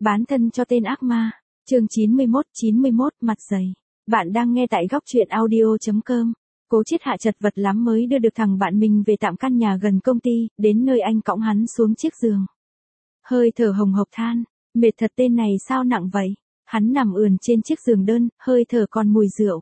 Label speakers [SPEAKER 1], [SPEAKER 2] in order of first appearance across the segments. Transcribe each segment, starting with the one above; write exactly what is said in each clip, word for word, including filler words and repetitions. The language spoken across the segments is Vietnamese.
[SPEAKER 1] Bán thân cho tên ác ma. Chương chín mươi mốt, chín mươi mốt mặt dày. Bạn đang nghe tại góc truyện audio chấm com. Cố Chiết Hạ chật vật lắm mới đưa được thằng bạn mình về tạm căn nhà gần công ty, đến nơi anh cõng hắn xuống chiếc giường. Hơi thở hồng hộc than, mệt thật, tên này sao nặng vậy? Hắn nằm ườn trên chiếc giường đơn, hơi thở còn mùi rượu.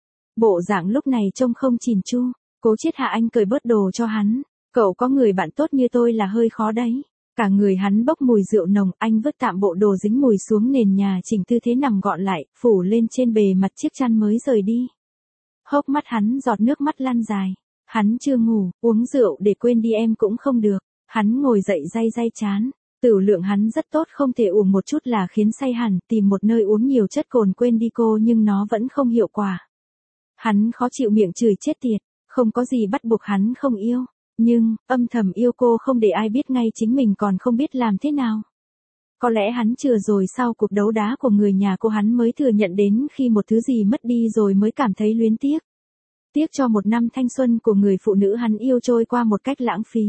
[SPEAKER 1] Bộ dạng lúc này trông không chỉn chu. Cố Chiết Hạ anh cởi bớt đồ cho hắn. Cậu có người bạn tốt như tôi là hơi khó đấy. Cả người hắn bốc mùi rượu nồng, anh vứt tạm bộ đồ dính mùi xuống nền nhà, chỉnh tư thế nằm gọn lại, phủ lên trên bề mặt chiếc chăn mới rời đi. Hốc mắt hắn giọt nước mắt lăn dài. Hắn chưa ngủ, uống rượu để quên đi em cũng không được. Hắn ngồi dậy day day chán. Tửu lượng hắn rất tốt, không thể uống một chút là khiến say hẳn, tìm một nơi uống nhiều chất cồn quên đi cô nhưng nó vẫn không hiệu quả. Hắn khó chịu miệng chửi chết tiệt, không có gì bắt buộc hắn không yêu. Nhưng, âm thầm yêu cô không để ai biết, ngay chính mình còn không biết làm thế nào. Có lẽ hắn chừa rồi sau cuộc đấu đá của người nhà cô hắn mới thừa nhận đến khi một thứ gì mất đi rồi mới cảm thấy luyến tiếc. Tiếc cho một năm thanh xuân của người phụ nữ hắn yêu trôi qua một cách lãng phí.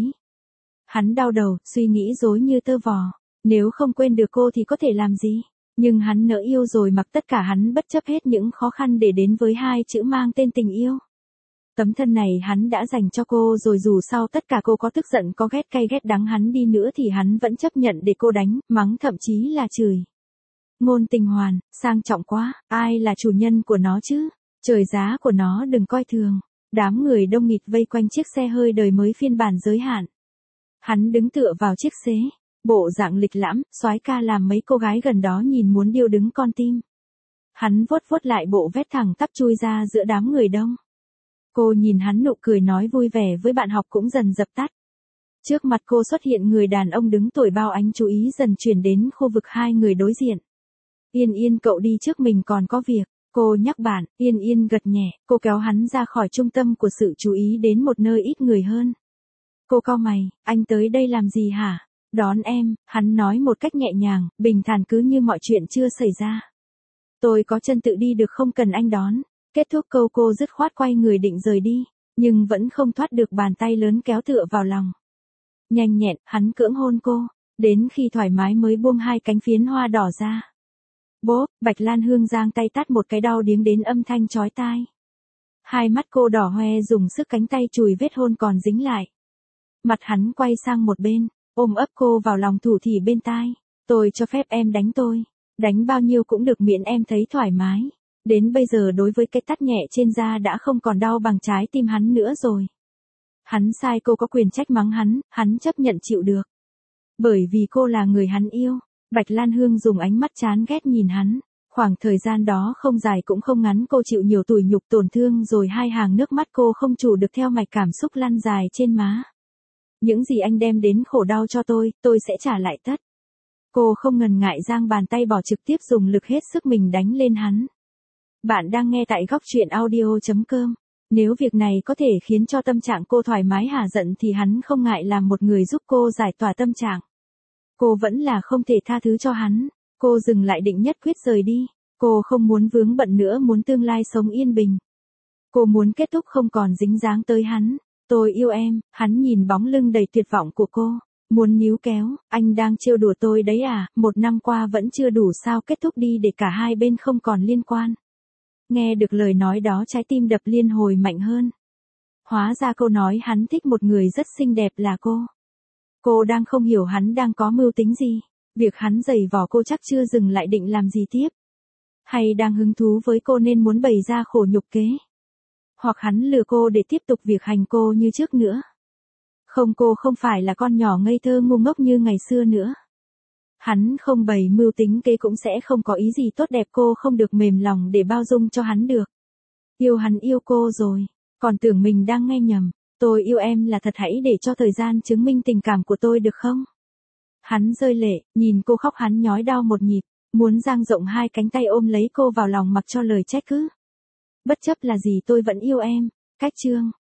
[SPEAKER 1] Hắn đau đầu, suy nghĩ rối như tơ vò. Nếu không quên được cô thì có thể làm gì? Nhưng hắn nỡ yêu rồi mặc tất cả, hắn bất chấp hết những khó khăn để đến với hai chữ mang tên tình yêu. Tấm thân này hắn đã dành cho cô rồi, dù sau tất cả cô có tức giận, có ghét cay ghét đắng hắn đi nữa thì hắn vẫn chấp nhận để cô đánh, mắng, thậm chí là chửi. Ngôn tình hoàn, sang trọng quá, ai là chủ nhân của nó chứ? Trời giá của nó đừng coi thường. Đám người đông nghịt vây quanh chiếc xe hơi đời mới phiên bản giới hạn. Hắn đứng tựa vào chiếc xế, bộ dạng lịch lãm, soái ca làm mấy cô gái gần đó nhìn muốn điêu đứng con tim. Hắn vuốt vuốt lại bộ vét thẳng tắp chui ra giữa đám người đông. Cô nhìn hắn, nụ cười nói vui vẻ với bạn học cũng dần dập tắt. Trước mặt cô xuất hiện người đàn ông đứng tuổi bao, ánh chú ý dần chuyển đến khu vực hai người đối diện. Yên Yên, cậu đi trước, mình còn có việc. Cô nhắc bạn. Yên Yên gật nhẹ, cô kéo hắn ra khỏi trung tâm của sự chú ý đến một nơi ít người hơn. Cô cau mày, anh tới đây làm gì hả? Đón em, hắn nói một cách nhẹ nhàng, bình thản, cứ như mọi chuyện chưa xảy ra. Tôi có chân tự đi được, không cần anh đón. Kết thúc câu cô dứt khoát quay người định rời đi, nhưng vẫn không thoát được bàn tay lớn kéo tựa vào lòng. Nhanh nhẹn, hắn cưỡng hôn cô, đến khi thoải mái mới buông hai cánh phiến hoa đỏ ra. Bốp, Bạch Lan Hương giang tay tát một cái, đau điếng đến âm thanh chói tai. Hai mắt cô đỏ hoe, dùng sức cánh tay chùi vết hôn còn dính lại. Mặt hắn quay sang một bên, ôm ấp cô vào lòng, thủ thỉ bên tai. Tôi cho phép em đánh tôi, đánh bao nhiêu cũng được miễn em thấy thoải mái. Đến bây giờ đối với cái tát nhẹ trên da đã không còn đau bằng trái tim hắn nữa rồi. Hắn sai, cô có quyền trách mắng hắn, hắn chấp nhận chịu được. Bởi vì cô là người hắn yêu. Bạch Lan Hương dùng ánh mắt chán ghét nhìn hắn. Khoảng thời gian đó không dài cũng không ngắn, cô chịu nhiều tủi nhục tổn thương rồi, hai hàng nước mắt cô không chủ được theo mạch cảm xúc lăn dài trên má. Những gì anh đem đến khổ đau cho tôi, tôi sẽ trả lại tất. Cô không ngần ngại giang bàn tay bỏ, trực tiếp dùng lực hết sức mình đánh lên hắn. Bạn đang nghe tại góc truyện audio chấm com. Nếu việc này có thể khiến cho tâm trạng cô thoải mái hả giận thì hắn không ngại làm một người giúp cô giải tỏa tâm trạng. Cô vẫn là không thể tha thứ cho hắn. Cô dừng lại, định nhất quyết rời đi. Cô không muốn vướng bận nữa, muốn tương lai sống yên bình. Cô muốn kết thúc không còn dính dáng tới hắn. Tôi yêu em. Hắn nhìn bóng lưng đầy tuyệt vọng của cô, muốn níu kéo. Anh đang trêu đùa tôi đấy à? Một năm qua vẫn chưa đủ sao? Kết thúc đi để cả hai bên không còn liên quan. Nghe được lời nói đó, trái tim đập liên hồi mạnh hơn. Hóa ra câu nói hắn thích một người rất xinh đẹp là cô. Cô đang không hiểu hắn đang có mưu tính gì. Việc hắn giày vò cô chắc chưa dừng lại, định làm gì tiếp? Hay đang hứng thú với cô nên muốn bày ra khổ nhục kế? Hoặc hắn lừa cô để tiếp tục việc hành cô như trước nữa? Không, cô không phải là con nhỏ ngây thơ ngu ngốc như ngày xưa nữa. Hắn không bày mưu tính kế cũng sẽ không có ý gì tốt đẹp, cô không được mềm lòng để bao dung cho hắn được. Yêu hắn yêu cô rồi, còn tưởng mình đang nghe nhầm. Tôi yêu em là thật, hãy để cho thời gian chứng minh tình cảm của tôi được không? Hắn rơi lệ, nhìn cô khóc hắn nhói đau một nhịp, muốn dang rộng hai cánh tay ôm lấy cô vào lòng mặc cho lời trách cứ. Bất chấp là gì tôi vẫn yêu em. Cách chương